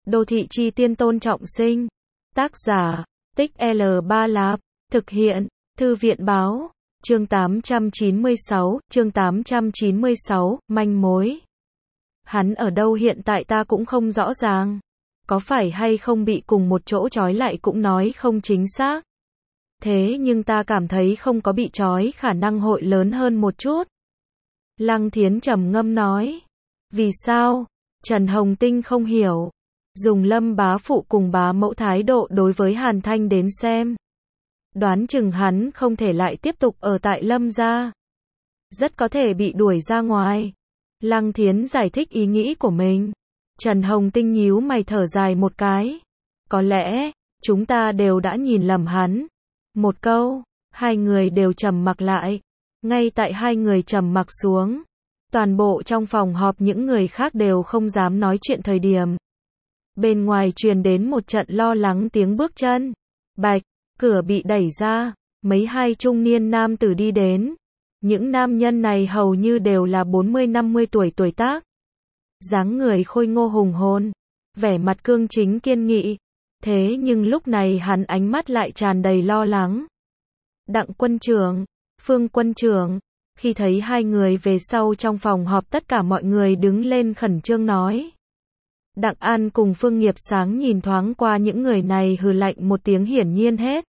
Đô thị chi tiên Tôn Trọng Sinh. Tác giả, Tích L3 Lạp. Thực hiện, Thư viện báo. Chương 896, manh mối. Hắn ở đâu hiện tại ta cũng không rõ ràng. Có phải hay không bị cùng một chỗ trói lại cũng nói không chính xác. Thế nhưng ta cảm thấy không có bị trói khả năng hội lớn hơn một chút. Lăng Thiến trầm ngâm nói. Vì sao? Trần Hồng Tinh không hiểu. Dùng Lâm bá phụ cùng bá mẫu thái độ đối với Hàn Thanh đến xem. Đoán chừng hắn không thể lại tiếp tục ở tại Lâm gia. Rất có thể bị đuổi ra ngoài. Lăng Thiến giải thích ý nghĩ của mình. Trần Hồng Tinh nhíu mày thở dài một cái. Có lẽ, chúng ta đều đã nhìn lầm hắn. Một câu, hai người đều trầm mặc lại. Ngay tại hai người trầm mặc xuống, toàn bộ trong phòng họp những người khác đều không dám nói chuyện thời điểm. Bên ngoài truyền đến một trận lo lắng tiếng bước chân. Bạch, cửa bị đẩy ra, mấy hai trung niên nam tử đi đến. Những nam nhân này hầu như đều là 40-50 tuổi tác. Dáng người khôi ngô hùng hồn, vẻ mặt cương chính kiên nghị. Thế nhưng lúc này hắn ánh mắt lại tràn đầy lo lắng. Đặng quân trưởng, Phương quân trưởng, khi thấy hai người về sau trong phòng họp tất cả mọi người đứng lên khẩn trương nói. Đặng An cùng Phương Nghiệp Sáng nhìn thoáng qua những người này hừ lạnh một tiếng hiển nhiên hết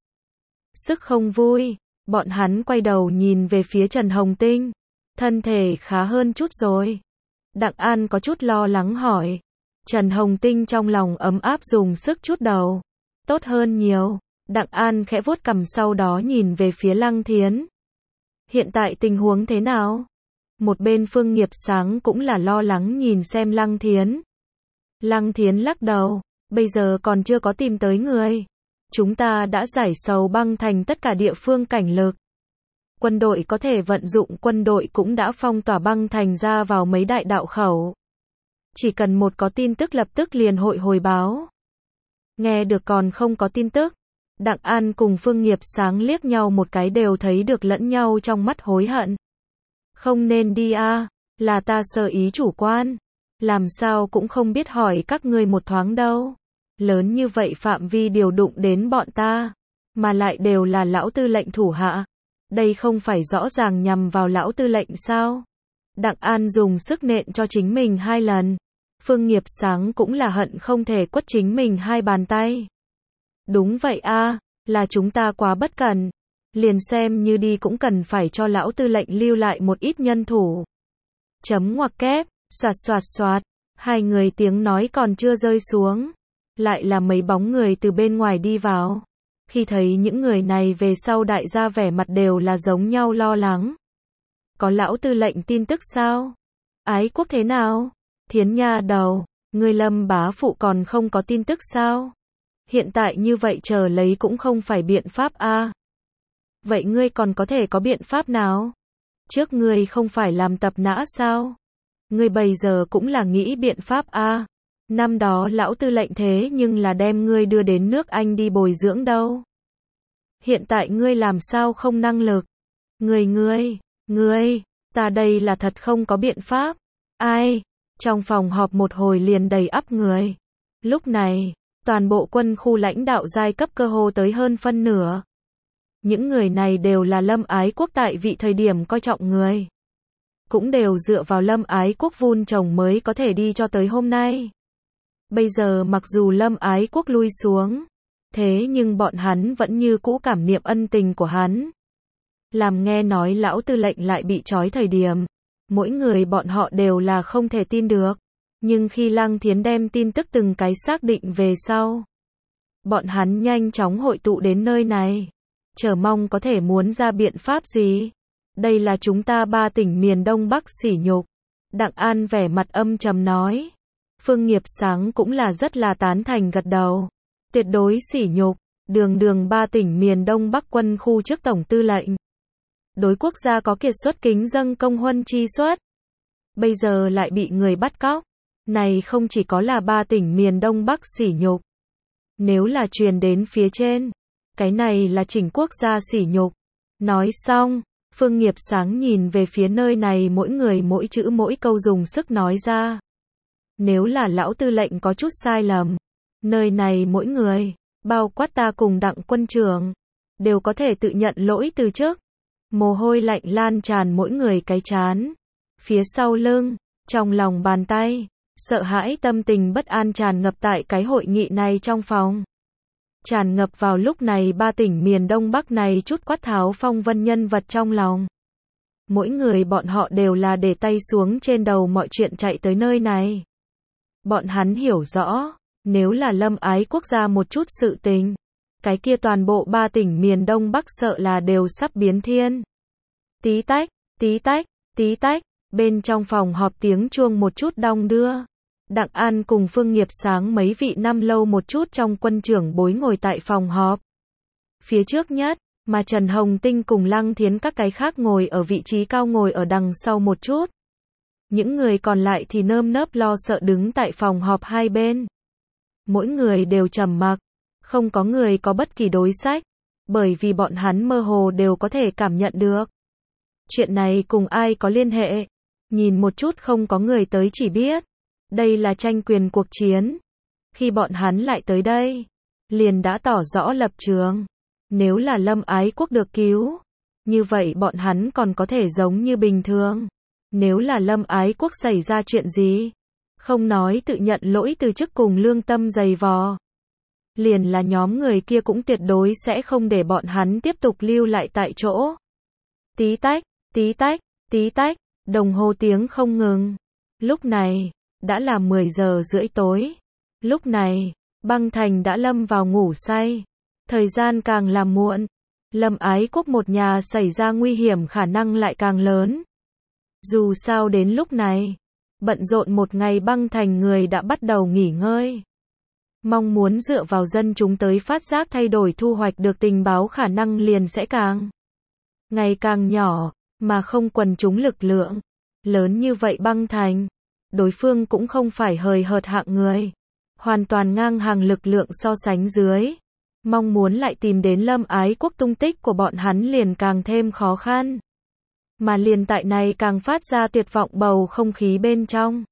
sức không vui, bọn hắn quay đầu nhìn về phía Trần Hồng Tinh. Thân thể khá hơn chút rồi. Đặng An có chút lo lắng hỏi. Trần Hồng Tinh trong lòng ấm áp dùng sức chút đầu. Tốt hơn nhiều. Đặng An khẽ vuốt cằm sau đó nhìn về phía Lăng Thiến. Hiện tại tình huống thế nào? Một bên Phương Nghiệp Sáng cũng là lo lắng nhìn xem Lăng Thiến. Lăng Thiến lắc đầu. Bây giờ còn chưa có tìm tới người. Chúng ta đã giải sầu băng thành tất cả địa phương cảnh lực. Quân đội có thể vận dụng, quân đội cũng đã phong tỏa băng thành ra vào mấy đại đạo khẩu. Chỉ cần một có tin tức lập tức liền hội hồi báo. Nghe được còn không có tin tức. Đặng An cùng Phương Nghiệp Sáng liếc nhau một cái đều thấy được lẫn nhau trong mắt hối hận. Không nên đi a, là ta sơ ý chủ quan. Làm sao cũng không biết hỏi các ngươi một thoáng đâu. Lớn như vậy phạm vi điều đụng đến bọn ta. Mà lại đều là lão tư lệnh thủ hạ. Đây không phải rõ ràng nhằm vào lão tư lệnh sao? Đặng An dùng sức nện cho chính mình 2 lần. Phương Nghiệp Sáng cũng là hận không thể quất chính mình 2 bàn tay. Đúng vậy a, là chúng ta quá bất cẩn. Liền xem như đi cũng cần phải cho lão tư lệnh lưu lại một ít nhân thủ. Chấm ngoặc kép, xoạt xoạt xoạt. Hai người tiếng nói còn chưa rơi xuống. Lại là mấy bóng người từ bên ngoài đi vào. Khi thấy những người này về sau đại gia vẻ mặt đều là giống nhau lo lắng. Có lão tư lệnh tin tức sao? Ái quốc thế nào? Thiến nha đầu, người Lâm bá phụ còn không có tin tức sao? Hiện tại như vậy chờ lấy cũng không phải biện pháp a. Vậy ngươi còn có thể có biện pháp nào? Trước ngươi không phải làm tập nã sao? Ngươi bây giờ cũng là nghĩ biện pháp a. Năm đó lão tư lệnh thế nhưng là đem ngươi đưa đến nước Anh đi bồi dưỡng đâu. Hiện tại ngươi làm sao không năng lực? Ngươi, ta đây là thật không có biện pháp. Ai? Trong phòng họp một hồi liền đầy ắp người. Lúc này, toàn bộ quân khu lãnh đạo giai cấp cơ hồ tới hơn phân nửa. Những người này đều là Lâm Ái Quốc tại vị thời điểm coi trọng người. Cũng đều dựa vào Lâm Ái Quốc vun trồng mới có thể đi cho tới hôm nay. Bây giờ mặc dù Lâm Ái Quốc lui xuống, thế nhưng bọn hắn vẫn như cũ cảm niệm ân tình của hắn. Làm nghe nói lão tư lệnh lại bị trói thời điểm, mỗi người bọn họ đều là không thể tin được. Nhưng khi Lăng Thiến đem tin tức từng cái xác định về sau, bọn hắn nhanh chóng hội tụ đến nơi này, chờ mong có thể muốn ra biện pháp gì. Đây là chúng ta 3 tỉnh miền Đông Bắc sỉ nhục. Đặng An vẻ mặt âm trầm nói. Phương Nghiệp Sáng cũng là rất là tán thành gật đầu. Tuyệt đối sỉ nhục, đường 3 tỉnh miền Đông Bắc quân khu trước tổng tư lệnh. Đối quốc gia có kiệt xuất kính dâng công huân chi xuất. Bây giờ lại bị người bắt cóc. Này không chỉ có là 3 tỉnh miền Đông Bắc sỉ nhục. Nếu là truyền đến phía trên, cái này là chỉnh quốc gia sỉ nhục. Nói xong, Phương Nghiệp Sáng nhìn về phía nơi này mỗi người mỗi chữ mỗi câu dùng sức nói ra. Nếu là lão tư lệnh có chút sai lầm, Nơi này mỗi người, bao quát ta cùng Đặng quân trưởng, đều có thể tự nhận lỗi từ trước. Mồ hôi lạnh lan tràn mỗi người cái trán, phía sau lưng, trong lòng bàn tay, sợ hãi tâm tình bất an tràn ngập tại cái hội nghị này trong phòng. Tràn ngập vào lúc này ba tỉnh miền Đông Bắc này chút quát tháo phong vân nhân vật trong lòng. Mỗi người bọn họ đều là để tay xuống trên đầu mọi chuyện chạy tới nơi này. Bọn hắn hiểu rõ, nếu là Lâm Ái Quốc gia một chút sự tình, cái kia toàn bộ ba tỉnh miền Đông Bắc sợ là đều sắp biến thiên. Tí tách, tí tách, tí tách, bên trong phòng họp tiếng chuông một chút đong đưa. Đặng An cùng Phương Nghiệp Sáng mấy vị năm lâu một chút trong quân trưởng bối ngồi tại phòng họp. Phía trước nhất, mà Trần Hồng Tinh cùng Lăng Thiến các cái khác ngồi ở vị trí cao ngồi ở đằng sau một chút. Những người còn lại thì nơm nớp lo sợ đứng tại phòng họp hai bên. Mỗi người đều trầm mặc, không có người có bất kỳ đối sách, bởi vì bọn hắn mơ hồ đều có thể cảm nhận được. Chuyện này cùng ai có liên hệ, nhìn một chút không có người tới chỉ biết. Đây là tranh quyền cuộc chiến. Khi bọn hắn lại tới đây, liền đã tỏ rõ lập trường. Nếu là Lâm Ái Quốc được cứu, như vậy bọn hắn còn có thể giống như bình thường. Nếu là Lâm Ái Quốc xảy ra chuyện gì, không nói tự nhận lỗi từ chức cùng lương tâm dày vò, liền là nhóm người kia cũng tuyệt đối sẽ không để bọn hắn tiếp tục lưu lại tại chỗ. Tí tách, tí tách, tí tách, đồng hồ tiếng không ngừng. Lúc này, đã là 10 giờ rưỡi tối. Lúc này, Băng Thành đã lâm vào ngủ say. Thời gian càng là muộn, Lâm Ái Quốc một nhà xảy ra nguy hiểm khả năng lại càng lớn. Dù sao đến lúc này, bận rộn một ngày Băng Thành người đã bắt đầu nghỉ ngơi. Mong muốn dựa vào dân chúng tới phát giác thay đổi thu hoạch được tình báo khả năng liền sẽ ngày càng nhỏ, mà không quần chúng lực lượng lớn như vậy Băng Thành. Đối phương cũng không phải hời hợt hạng người, hoàn toàn ngang hàng lực lượng so sánh dưới. Mong muốn lại tìm đến Lâm Ái Quốc tung tích của bọn hắn liền càng thêm khó khăn. Mà liền tại này càng phát ra tuyệt vọng bầu không khí bên trong.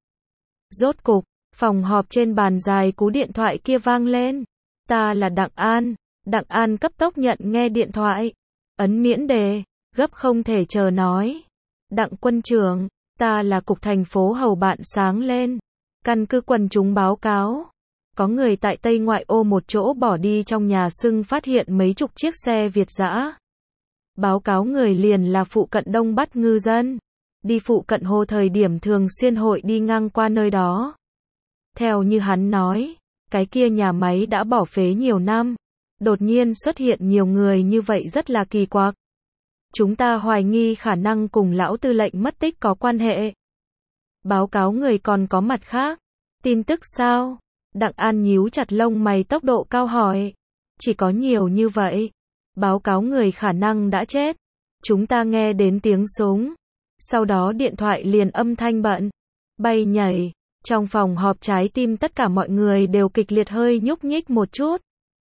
Rốt cục, phòng họp trên bàn dài cú điện thoại kia vang lên. Ta là Đặng An. Đặng An cấp tốc nhận nghe điện thoại. Ấn miễn đề, gấp không thể chờ nói. Đặng quân trưởng, ta là cục thành phố Hầu Bạn Sáng lên. Căn cứ quần chúng báo cáo, có người tại Tây Ngoại ô một chỗ bỏ đi trong nhà xưng phát hiện mấy chục chiếc xe Việt dã. Báo cáo người liền là phụ cận Đông Bắt ngư dân. Đi phụ cận hồ thời điểm thường xuyên hội đi ngang qua nơi đó. Theo như hắn nói, cái kia nhà máy đã bỏ phế nhiều năm. Đột nhiên xuất hiện nhiều người như vậy rất là kỳ quặc. Chúng ta hoài nghi khả năng cùng lão tư lệnh mất tích có quan hệ. Báo cáo người còn có mặt khác. Tin tức sao? Đặng An nhíu chặt lông mày tốc độ cao hỏi. Chỉ có nhiều như vậy. Báo cáo người khả năng đã chết. Chúng ta nghe đến tiếng súng. Sau đó điện thoại liền âm thanh bận. Bay nhảy. Trong phòng họp trái tim tất cả mọi người đều kịch liệt hơi nhúc nhích một chút.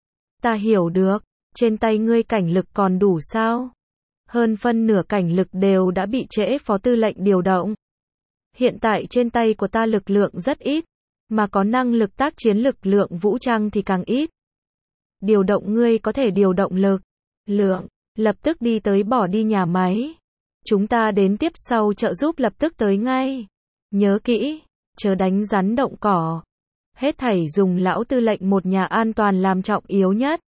Ta hiểu được. Trên tay ngươi cảnh lực còn đủ sao? Hơn phân nửa cảnh lực đều đã bị trễ phó tư lệnh điều động. Hiện tại trên tay của ta lực lượng rất ít, mà có năng lực tác chiến lực lượng vũ trang thì càng ít. Điều động ngươi có thể điều động lực lượng, lập tức đi tới bỏ đi nhà máy. Chúng ta đến tiếp sau trợ giúp lập tức tới ngay. Nhớ kỹ, chớ đánh rắn động cỏ. Hết thảy dùng lão tư lệnh một nhà an toàn làm trọng yếu nhất.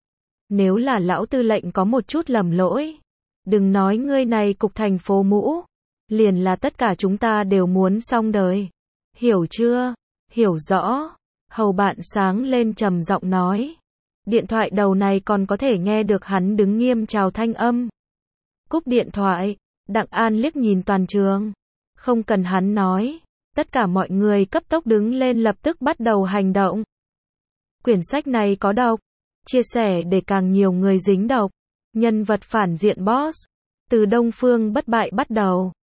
Nếu là lão tư lệnh có một chút lầm lỗi, đừng nói ngươi này cục thành phố mũ, liền là tất cả chúng ta đều muốn xong đời. Hiểu chưa? Hiểu rõ. Hầu Bạn Sáng lên trầm giọng nói. Điện thoại đầu này còn có thể nghe được hắn đứng nghiêm chào thanh âm. Cúp điện thoại, Đặng An liếc nhìn toàn trường. Không cần hắn nói, tất cả mọi người cấp tốc đứng lên lập tức bắt đầu hành động. Quyển sách này có độc, chia sẻ để càng nhiều người dính độc. Nhân vật phản diện boss, từ Đông Phương Bất Bại bắt đầu.